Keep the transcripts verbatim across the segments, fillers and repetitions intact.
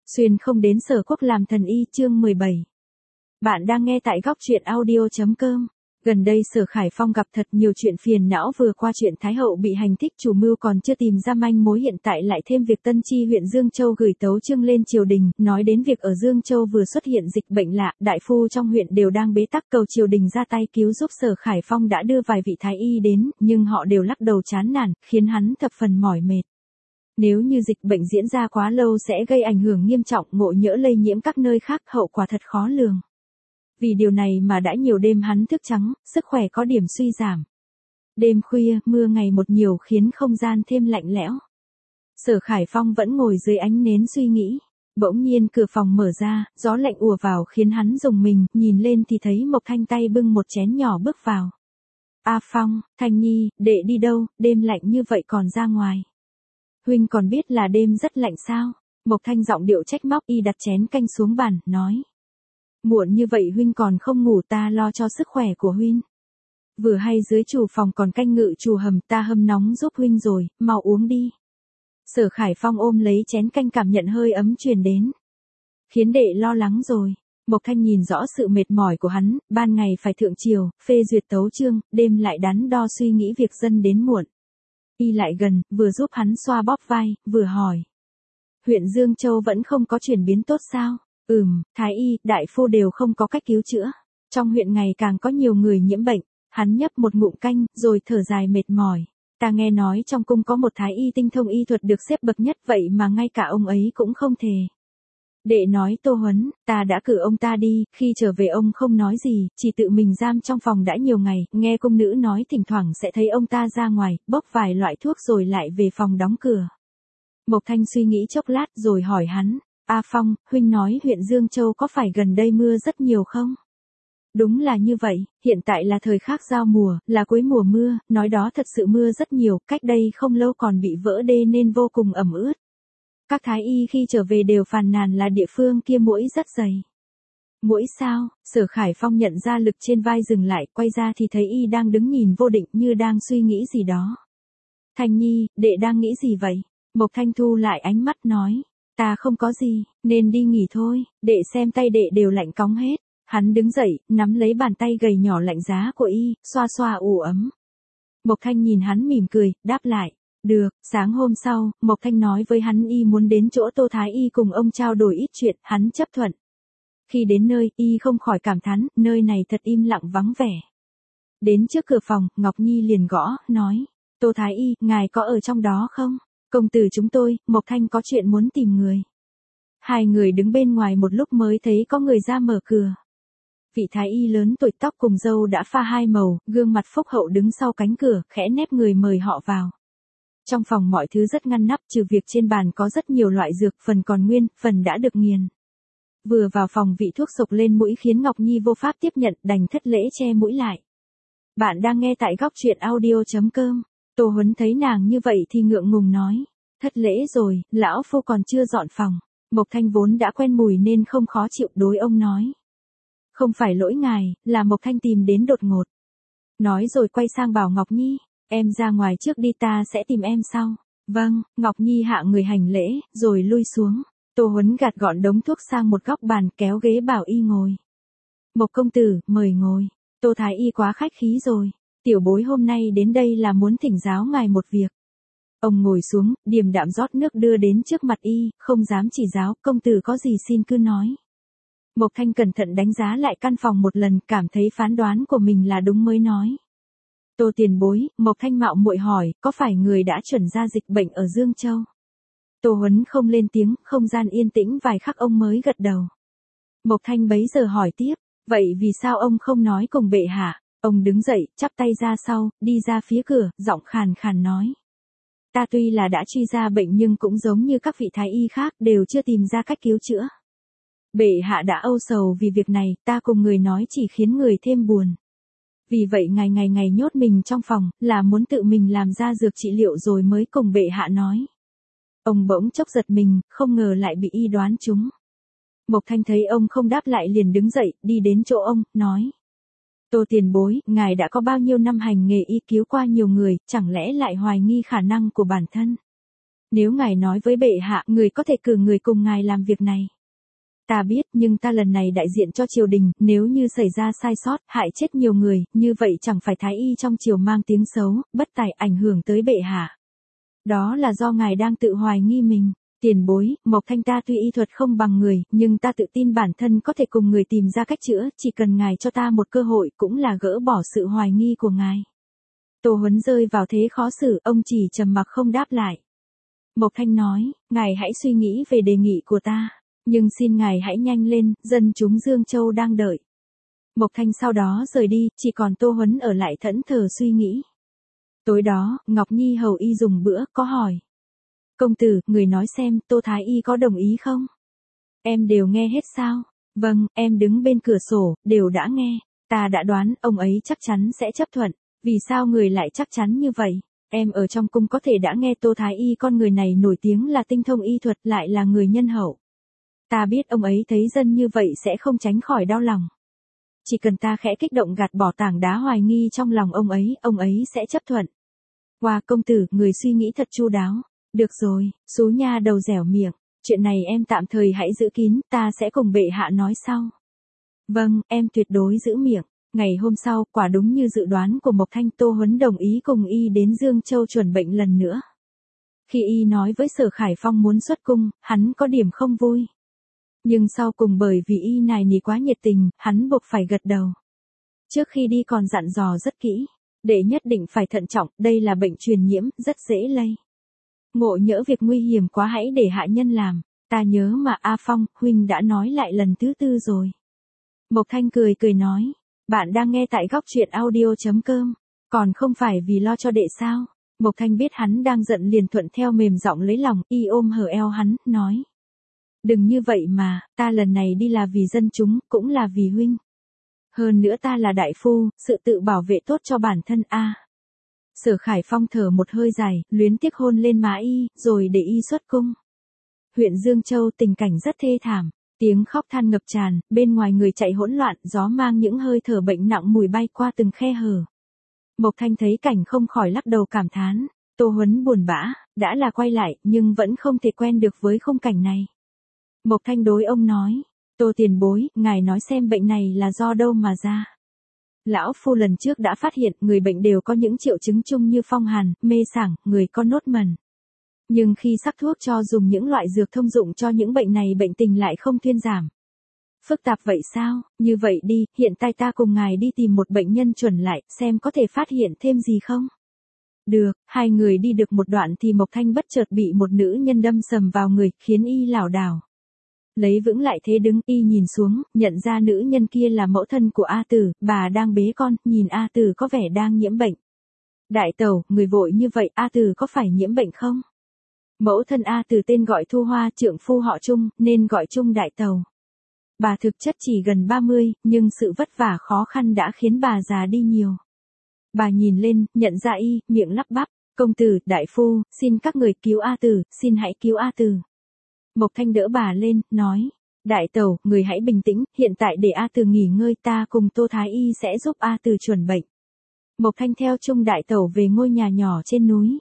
Xuyên không đến Sở Quốc làm thần y chương mười bảy. Bạn đang nghe tại góc truyện audio.com. Gần đây Sở Khải Phong gặp thật nhiều chuyện phiền não, vừa qua chuyện Thái Hậu bị hành thích chủ mưu còn chưa tìm ra manh mối, hiện tại lại thêm việc Tân Chi huyện Dương Châu gửi tấu chương lên triều đình, nói đến việc ở Dương Châu vừa xuất hiện dịch bệnh lạ, đại phu trong huyện đều đang bế tắc cầu triều đình ra tay cứu giúp. Sở Khải Phong đã đưa vài vị thái y đến, nhưng họ đều lắc đầu chán nản, khiến hắn thập phần mỏi mệt. Nếu như dịch bệnh diễn ra quá lâu sẽ gây ảnh hưởng nghiêm trọng, ngộ nhỡ lây nhiễm các nơi khác, hậu quả thật khó lường. Vì điều này mà đã nhiều đêm hắn thức trắng, sức khỏe có điểm suy giảm. Đêm khuya, mưa ngày một nhiều khiến không gian thêm lạnh lẽo. Sở Khải Phong vẫn ngồi dưới ánh nến suy nghĩ. Bỗng nhiên cửa phòng mở ra, gió lạnh ùa vào khiến hắn rùng mình, nhìn lên thì thấy Mộc Thanh tay bưng một chén nhỏ bước vào. A Phong, Thanh Nhi, đệ đi đâu, đêm lạnh như vậy còn ra ngoài. Huynh còn biết là đêm rất lạnh sao? Mộc Thanh giọng điệu trách móc, y đặt chén canh xuống bàn, nói. Muộn như vậy huynh còn không ngủ, ta lo cho sức khỏe của huynh. Vừa hay dưới chủ phòng còn canh ngự chủ hầm, ta hâm nóng giúp huynh rồi, mau uống đi. Sở Khải Phong ôm lấy chén canh, cảm nhận hơi ấm truyền đến. Khiến đệ lo lắng rồi. Mộc Thanh nhìn rõ sự mệt mỏi của hắn, ban ngày phải thượng triều, phê duyệt tấu chương, đêm lại đắn đo suy nghĩ việc dân đến muộn. Y lại gần, vừa giúp hắn xoa bóp vai, vừa hỏi. Huyện Dương Châu vẫn không có chuyển biến tốt sao? Ừm, thái y, đại phu đều không có cách cứu chữa. Trong huyện ngày càng có nhiều người nhiễm bệnh. Hắn nhấp một ngụm canh, rồi thở dài mệt mỏi. Ta nghe nói trong cung có một thái y tinh thông y thuật được xếp bậc nhất, vậy mà ngay cả ông ấy cũng không thể. Đệ nói Tô Huấn, ta đã cử ông ta đi, khi trở về ông không nói gì, chỉ tự mình giam trong phòng đã nhiều ngày, nghe cung nữ nói thỉnh thoảng sẽ thấy ông ta ra ngoài, bốc vài loại thuốc rồi lại về phòng đóng cửa. Mộc Thanh suy nghĩ chốc lát rồi hỏi hắn, A Phong, huynh nói huyện Dương Châu có phải gần đây mưa rất nhiều không? Đúng là như vậy, hiện tại là thời khắc giao mùa, là cuối mùa mưa, nói đó thật sự mưa rất nhiều, cách đây không lâu còn bị vỡ đê nên vô cùng ẩm ướt. Các thái y khi trở về đều phàn nàn là địa phương kia muỗi rất dày. Muỗi sao? Sở Khải Phong nhận ra lực trên vai dừng lại, quay ra thì thấy y đang đứng nhìn vô định như đang suy nghĩ gì đó. Thanh Nhi, đệ đang nghĩ gì vậy? Mộc Thanh thu lại ánh mắt nói, ta không có gì, nên đi nghỉ thôi, đệ xem tay đệ đều lạnh cóng hết. Hắn đứng dậy, nắm lấy bàn tay gầy nhỏ lạnh giá của y, xoa xoa ủ ấm. Mộc Thanh nhìn hắn mỉm cười, đáp lại. Được, sáng hôm sau, Mộc Thanh nói với hắn y muốn đến chỗ Tô Thái Y cùng ông trao đổi ít chuyện, hắn chấp thuận. Khi đến nơi, y không khỏi cảm thán, nơi này thật im lặng vắng vẻ. Đến trước cửa phòng, Ngọc Nhi liền gõ, nói, Tô Thái Y, ngài có ở trong đó không? Công tử chúng tôi, Mộc Thanh có chuyện muốn tìm người. Hai người đứng bên ngoài một lúc mới thấy có người ra mở cửa. Vị thái y lớn tuổi, tóc cùng râu đã pha hai màu, gương mặt phúc hậu đứng sau cánh cửa, khẽ nép người mời họ vào. Trong phòng mọi thứ rất ngăn nắp, trừ việc trên bàn có rất nhiều loại dược, phần còn nguyên, phần đã được nghiền. Vừa vào phòng vị thuốc sộc lên mũi khiến Ngọc Nhi vô pháp tiếp nhận, đành thất lễ che mũi lại. Bạn đang nghe tại góc truyện audio.com. Tô Huấn thấy nàng như vậy thì ngượng ngùng nói. Thất lễ rồi, lão phu còn chưa dọn phòng. Mộc Thanh vốn đã quen mùi nên không khó chịu, đối ông nói. Không phải lỗi ngài, là Mộc Thanh tìm đến đột ngột. Nói rồi quay sang bảo Ngọc Nhi, em ra ngoài trước đi, ta sẽ tìm em sau. Vâng, Ngọc Nhi hạ người hành lễ, rồi lui xuống. Tô Huấn gạt gọn đống thuốc sang một góc bàn, kéo ghế bảo y ngồi. Mộc công tử, mời ngồi. Tô Thái Y quá khách khí rồi. Tiểu bối hôm nay đến đây là muốn thỉnh giáo ngài một việc. Ông ngồi xuống, điềm đạm rót nước đưa đến trước mặt y, không dám chỉ giáo, công tử có gì xin cứ nói. Mộc Thanh cẩn thận đánh giá lại căn phòng một lần, cảm thấy phán đoán của mình là đúng mới nói. Tô tiền bối, Mộc Thanh mạo muội hỏi, có phải người đã chuẩn ra dịch bệnh ở Dương Châu? Tô Huấn không lên tiếng, không gian yên tĩnh vài khắc ông mới gật đầu. Mộc Thanh bấy giờ hỏi tiếp, vậy vì sao ông không nói cùng bệ hạ? Ông đứng dậy, chắp tay ra sau, đi ra phía cửa, giọng khàn khàn nói. Ta tuy là đã truy ra bệnh nhưng cũng giống như các vị thái y khác, đều chưa tìm ra cách cứu chữa. Bệ hạ đã âu sầu vì việc này, ta cùng người nói chỉ khiến người thêm buồn. Vì vậy ngày ngày ngày nhốt mình trong phòng, là muốn tự mình làm ra dược trị liệu rồi mới cùng bệ hạ nói. Ông bỗng chốc giật mình, không ngờ lại bị y đoán trúng. Mộc Thanh thấy ông không đáp lại liền đứng dậy, đi đến chỗ ông, nói. Tô tiền bối, ngài đã có bao nhiêu năm hành nghề y cứu qua nhiều người, chẳng lẽ lại hoài nghi khả năng của bản thân? Nếu ngài nói với bệ hạ, người có thể cử người cùng ngài làm việc này. Ta biết, nhưng ta lần này đại diện cho triều đình, nếu như xảy ra sai sót, hại chết nhiều người, như vậy chẳng phải thái y trong triều mang tiếng xấu, bất tài ảnh hưởng tới bệ hạ. Đó là do ngài đang tự hoài nghi mình. Tiền bối, Mộc Thanh ta tuy y thuật không bằng người, nhưng ta tự tin bản thân có thể cùng người tìm ra cách chữa, chỉ cần ngài cho ta một cơ hội cũng là gỡ bỏ sự hoài nghi của ngài. Tô Huấn rơi vào thế khó xử, ông chỉ trầm mặc không đáp lại. Mộc Thanh nói, ngài hãy suy nghĩ về đề nghị của ta, nhưng xin ngài hãy nhanh lên, dân chúng Dương Châu đang đợi. Mộc Thanh sau đó rời đi, chỉ còn Tô Huấn ở lại thẫn thờ suy nghĩ. Tối đó, Ngọc Nhi hầu y dùng bữa, có hỏi. Công tử, người nói xem, Tô Thái Y có đồng ý không? Em đều nghe hết sao? Vâng, em đứng bên cửa sổ, đều đã nghe. Ta đã đoán, ông ấy chắc chắn sẽ chấp thuận. Vì sao người lại chắc chắn như vậy? Em ở trong cung có thể đã nghe Tô Thái Y, con người này nổi tiếng là tinh thông y thuật, lại là người nhân hậu. Ta biết ông ấy thấy dân như vậy sẽ không tránh khỏi đau lòng. Chỉ cần ta khẽ kích động gạt bỏ tảng đá hoài nghi trong lòng ông ấy, ông ấy sẽ chấp thuận. Hoa công tử, người suy nghĩ thật chu đáo. Được rồi, Sú Nha đầu dẻo miệng, chuyện này em tạm thời hãy giữ kín, ta sẽ cùng bệ hạ nói sau. Vâng, em tuyệt đối giữ miệng. Ngày hôm sau, quả đúng như dự đoán của Mộc Thanh, Tô Huấn đồng ý cùng y đến Dương Châu chuẩn bệnh lần nữa. Khi y nói với Sở Khải Phong muốn xuất cung, hắn có điểm không vui. Nhưng sau cùng bởi vì y nài nỉ quá nhiệt tình, hắn buộc phải gật đầu. Trước khi đi còn dặn dò rất kỹ, để nhất định phải thận trọng, đây là bệnh truyền nhiễm, rất dễ lây. Ngộ nhỡ việc nguy hiểm quá hãy để hạ nhân làm, ta nhớ mà A Phong, huynh đã nói lại lần thứ tư rồi. Mộc Thanh cười cười nói, bạn đang nghe tại góc truyện audio chấm com, còn không phải vì lo cho đệ sao. Mộc Thanh biết hắn đang giận liền thuận theo mềm giọng lấy lòng, y ôm hở eo hắn, nói. Đừng như vậy mà, ta lần này đi là vì dân chúng, cũng là vì huynh. Hơn nữa ta là đại phu, sự tự bảo vệ tốt cho bản thân a. À. Sở Khải Phong thở một hơi dài, luyến tiếc hôn lên má y, rồi để y xuất cung. Huyện Dương Châu tình cảnh rất thê thảm, tiếng khóc than ngập tràn, bên ngoài người chạy hỗn loạn, gió mang những hơi thở bệnh nặng mùi bay qua từng khe hở. Mộc Thanh thấy cảnh không khỏi lắc đầu cảm thán, Tô Huấn buồn bã, đã là quay lại, nhưng vẫn không thể quen được với khung cảnh này. Mộc Thanh đối ông nói, Tô tiền bối, ngài nói xem bệnh này là do đâu mà ra. Lão phu lần trước đã phát hiện người bệnh đều có những triệu chứng chung như phong hàn, mê sảng, người có nốt mẩn. Nhưng khi sắc thuốc cho dùng những loại dược thông dụng cho những bệnh này bệnh tình lại không thuyên giảm. Phức tạp vậy sao? Như vậy đi, hiện tại ta cùng ngài đi tìm một bệnh nhân chuẩn lại, xem có thể phát hiện thêm gì không? Được, hai người đi được một đoạn thì Mộc Thanh bất chợt bị một nữ nhân đâm sầm vào người, khiến y lảo đảo. Lấy vững lại thế đứng, y nhìn xuống, nhận ra nữ nhân kia là mẫu thân của A Tử, bà đang bế con, nhìn A Tử có vẻ đang nhiễm bệnh. Đại tẩu, người vội như vậy, A Tử có phải nhiễm bệnh không? Mẫu thân A Tử tên gọi Thu Hoa, trượng phu họ Trung, nên gọi Trung đại tẩu. Bà thực chất chỉ gần ba mươi, nhưng sự vất vả khó khăn đã khiến bà già đi nhiều. Bà nhìn lên, nhận ra y, miệng lắp bắp, công tử, đại phu, xin các người cứu A Tử, xin hãy cứu A Tử. Mộc Thanh đỡ bà lên, nói, đại tẩu, người hãy bình tĩnh, hiện tại để A Tử nghỉ ngơi, ta cùng Tô Thái Y sẽ giúp A Tử chuẩn bệnh. Mộc Thanh theo Trung đại tẩu về ngôi nhà nhỏ trên núi.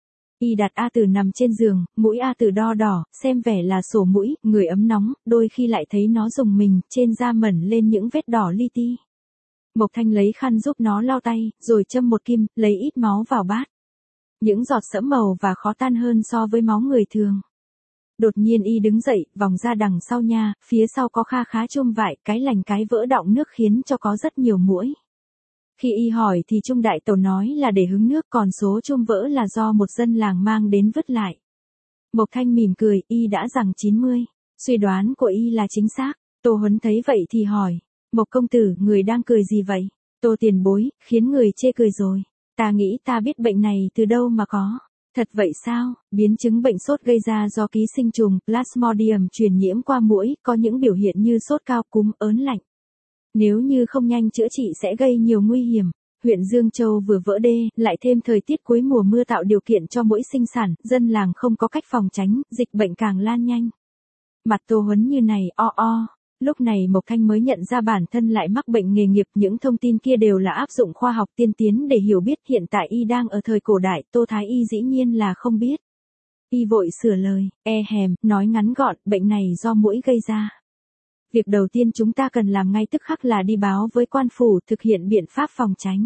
Y đặt A Tử nằm trên giường, mũi A Tử đo đỏ, xem vẻ là sổ mũi, người ấm nóng, đôi khi lại thấy nó rùng mình, trên da mẩn lên những vết đỏ li ti. Mộc Thanh lấy khăn giúp nó lau tay, rồi châm một kim, lấy ít máu vào bát. Những giọt sẫm màu và khó tan hơn so với máu người thường. Đột nhiên y đứng dậy, vòng ra đằng sau nha, phía sau có kha khá chum vải, cái lành cái vỡ đọng nước khiến cho có rất nhiều muỗi. Khi y hỏi thì Trung đại tẩu nói là để hứng nước, còn số chum vỡ là do một dân làng mang đến vứt lại. Mộc Thanh mỉm cười, y đã rằng chín mươi. Suy đoán của y là chính xác. Tô Huấn thấy vậy thì hỏi, Mộc công tử, người đang cười gì vậy? Tô tiền bối, khiến người chê cười rồi. Ta nghĩ ta biết bệnh này từ đâu mà có. Thật vậy sao? Biến chứng bệnh sốt gây ra do ký sinh trùng Plasmodium truyền nhiễm qua muỗi, có những biểu hiện như sốt cao, cúm, ớn lạnh. Nếu như không nhanh chữa trị sẽ gây nhiều nguy hiểm. Huyện Dương Châu vừa vỡ đê, lại thêm thời tiết cuối mùa mưa tạo điều kiện cho muỗi sinh sản, dân làng không có cách phòng tránh, dịch bệnh càng lan nhanh. Mặt Tô Huấn như này, o o. Lúc này Mộc Thanh mới nhận ra bản thân lại mắc bệnh nghề nghiệp, những thông tin kia đều là áp dụng khoa học tiên tiến để hiểu biết, hiện tại y đang ở thời cổ đại, Tô Thái Y dĩ nhiên là không biết. Y vội sửa lời, e hèm, nói ngắn gọn, bệnh này do muỗi gây ra. Việc đầu tiên chúng ta cần làm ngay tức khắc là đi báo với quan phủ thực hiện biện pháp phòng tránh.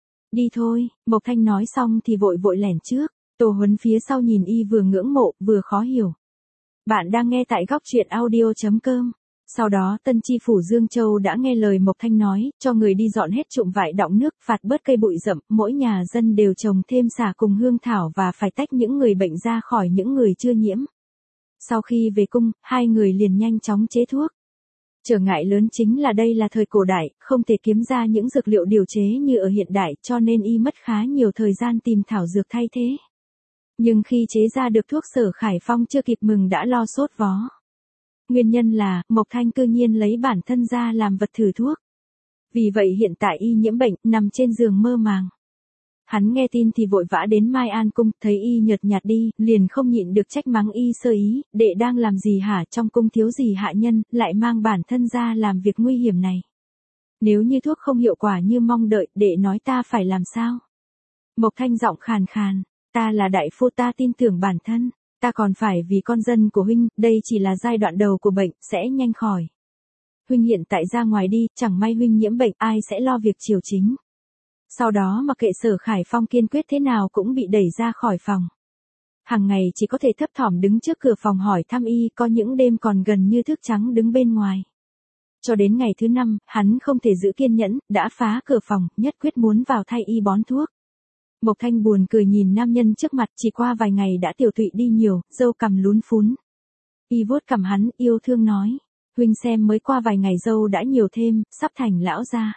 Đi thôi, Mộc Thanh nói xong thì vội vội lẻn trước, Tô Huấn phía sau nhìn Y vừa ngưỡng mộ, vừa khó hiểu. Bạn đang nghe tại góc truyện audio.com. Sau đó Tân Chi phủ Dương Châu đã nghe lời Mộc Thanh nói, cho người đi dọn hết trụm vải đọng nước, phạt bớt cây bụi rậm, mỗi nhà dân đều trồng thêm xả cùng hương thảo và phải tách những người bệnh ra khỏi những người chưa nhiễm. Sau khi về cung, hai người liền nhanh chóng chế thuốc. Trở ngại lớn chính là đây là thời cổ đại, không thể kiếm ra những dược liệu điều chế như ở hiện đại, cho nên Y mất khá nhiều thời gian tìm thảo dược thay thế. Nhưng khi chế ra được thuốc, Sở Khải Phong chưa kịp mừng đã lo sốt vó. Nguyên nhân là, Mộc Thanh cư nhiên lấy bản thân ra làm vật thử thuốc. Vì vậy hiện tại Y nhiễm bệnh, nằm trên giường mơ màng. Hắn nghe tin thì vội vã đến Mai An cung, thấy Y nhợt nhạt đi, liền không nhịn được trách mắng Y sơ ý, đệ đang làm gì hả, trong cung thiếu gì hạ nhân, lại mang bản thân ra làm việc nguy hiểm này. Nếu như thuốc không hiệu quả như mong đợi, đệ nói ta phải làm sao? Mộc Thanh giọng khàn khàn, ta là đại phu, ta tin tưởng bản thân, ta còn phải vì con dân của huynh, đây chỉ là giai đoạn đầu của bệnh, sẽ nhanh khỏi. Huynh hiện tại ra ngoài đi, chẳng may huynh nhiễm bệnh, ai sẽ lo việc triều chính. Sau đó mặc kệ Sở Khải Phong kiên quyết thế nào cũng bị đẩy ra khỏi phòng. Hàng ngày chỉ có thể thấp thỏm đứng trước cửa phòng hỏi thăm Y, có những đêm còn gần như thức trắng đứng bên ngoài. Cho đến ngày thứ năm, hắn không thể giữ kiên nhẫn, đã phá cửa phòng, nhất quyết muốn vào thay Y bón thuốc. Mộc Thanh buồn cười nhìn nam nhân trước mặt, chỉ qua vài ngày đã tiểu tụy đi nhiều, râu cằm lún phún. Y vuốt cằm hắn, yêu thương nói, huynh xem mới qua vài ngày râu đã nhiều thêm, sắp thành lão gia.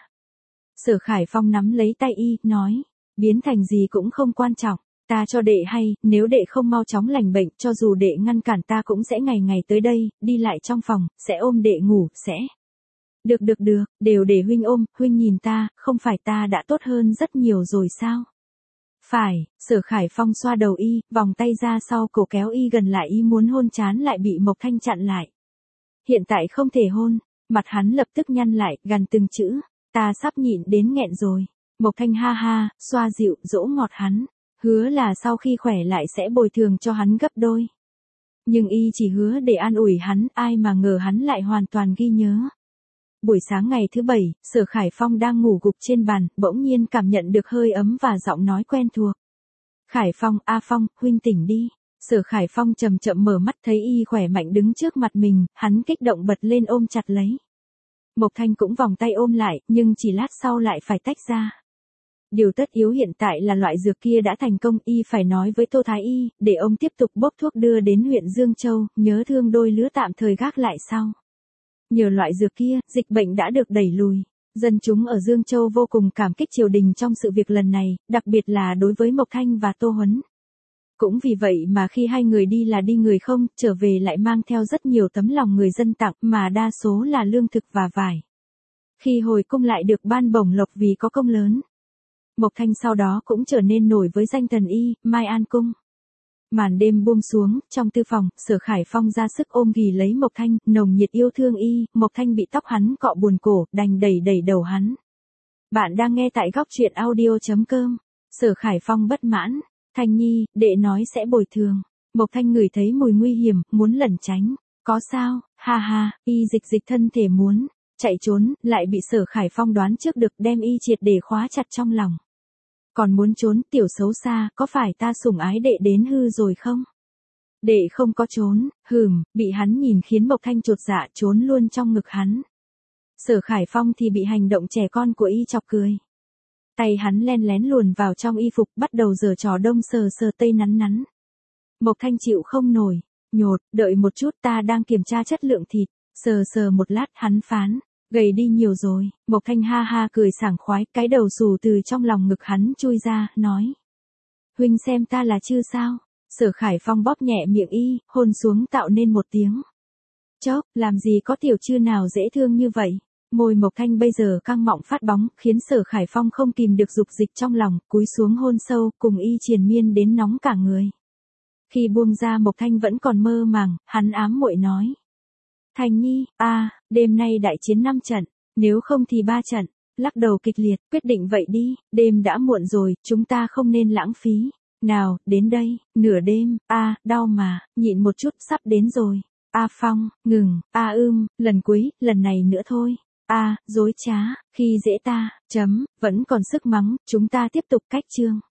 Sở Khải Phong nắm lấy tay Y, nói, biến thành gì cũng không quan trọng, ta cho đệ hay, nếu đệ không mau chóng lành bệnh, cho dù đệ ngăn cản ta cũng sẽ ngày ngày tới đây, đi lại trong phòng, sẽ ôm đệ ngủ, sẽ. Được được được, đều để huynh ôm, huynh nhìn ta, không phải ta đã tốt hơn rất nhiều rồi sao? Phải, Sở Khải Phong xoa đầu Y, vòng tay ra sau cổ kéo Y gần lại, Y muốn hôn trán lại bị Mộc Thanh chặn lại. Hiện tại không thể hôn, mặt hắn lập tức nhăn lại, gằn từng chữ, ta sắp nhịn đến nghẹn rồi. Mộc Thanh ha ha, xoa dịu, dỗ ngọt hắn, hứa là sau khi khỏe lại sẽ bồi thường cho hắn gấp đôi. Nhưng Y chỉ hứa để an ủi hắn, ai mà ngờ hắn lại hoàn toàn ghi nhớ. Buổi sáng ngày thứ bảy, Sở Khải Phong đang ngủ gục trên bàn, bỗng nhiên cảm nhận được hơi ấm và giọng nói quen thuộc. Khải Phong, A Phong, huynh tỉnh đi. Sở Khải Phong chậm chậm mở mắt, thấy Y khỏe mạnh đứng trước mặt mình, hắn kích động bật lên ôm chặt lấy. Mộc Thanh cũng vòng tay ôm lại, nhưng chỉ lát sau lại phải tách ra. Điều tất yếu hiện tại là loại dược kia đã thành công, Y phải nói với Tô Thái Y, để ông tiếp tục bốc thuốc đưa đến huyện Dương Châu, nhớ thương đôi lứa tạm thời gác lại sau. Nhờ loại dược kia, dịch bệnh đã được đẩy lùi. Dân chúng ở Dương Châu vô cùng cảm kích triều đình trong sự việc lần này, đặc biệt là đối với Mộc Thanh và Tô Huấn. Cũng vì vậy mà khi hai người đi là đi người không, trở về lại mang theo rất nhiều tấm lòng người dân tặng, mà đa số là lương thực và vải. Khi hồi cung lại được ban bổng lộc vì có công lớn. Mộc Thanh sau đó cũng trở nên nổi với danh thần Y, Mai An cung. Màn đêm buông xuống, trong tư phòng, Sở Khải Phong ra sức ôm ghì lấy Mộc Thanh, nồng nhiệt yêu thương Y, Mộc Thanh bị tóc hắn cọ buồn cổ, đành đẩy đẩy đầu hắn. Bạn đang nghe tại góc truyện audio.com. Sở Khải Phong bất mãn, Thanh Nhi, đệ nói sẽ bồi thường. Mộc Thanh ngửi thấy mùi nguy hiểm, muốn lẩn tránh. Có sao, ha ha, Y dịch dịch thân thể muốn chạy trốn, lại bị Sở Khải Phong đoán trước được, đem Y triệt để khóa chặt trong lòng. Còn muốn trốn, tiểu xấu xa, có phải ta sủng ái đệ đến hư rồi không? Đệ không có trốn, hừm, bị hắn nhìn khiến Mộc Thanh chột dạ, trốn luôn trong ngực hắn. Sở Khải Phong thì bị hành động trẻ con của Y chọc cười. Tay hắn len lén luồn vào trong y phục, bắt đầu giở trò đông sờ sờ tây nắn nắn. Mộc Thanh chịu không nổi, nhột, đợi một chút, ta đang kiểm tra chất lượng thịt. Sờ sờ một lát, hắn phán, gầy đi nhiều rồi. Mộc Thanh ha ha cười sảng khoái, cái đầu xù từ trong lòng ngực hắn chui ra, nói. Huynh xem ta là chư sao? Sở Khải Phong bóp nhẹ miệng Y, hôn xuống tạo nên một tiếng. Chốc, làm gì có tiểu chư nào dễ thương như vậy? Môi Mộc Thanh bây giờ căng mọng phát bóng, khiến Sở Khải Phong không kìm được dục dịch trong lòng, cúi xuống hôn sâu, cùng Y triền miên đến nóng cả người. Khi buông ra Mộc Thanh vẫn còn mơ màng, hắn ám muội nói. Thành Nhi, a, à, đêm nay đại chiến năm trận, nếu không thì ba trận. Lắc đầu kịch liệt, quyết định vậy đi, đêm đã muộn rồi, chúng ta không nên lãng phí. Nào, đến đây, nửa đêm, a, đau mà, nhịn một chút, sắp đến rồi. A Phong, ngừng, a ưm, lần cuối, lần này nữa thôi. A, dối trá, khi dễ ta, chấm, vẫn còn sức mắng, chúng ta tiếp tục cách chương.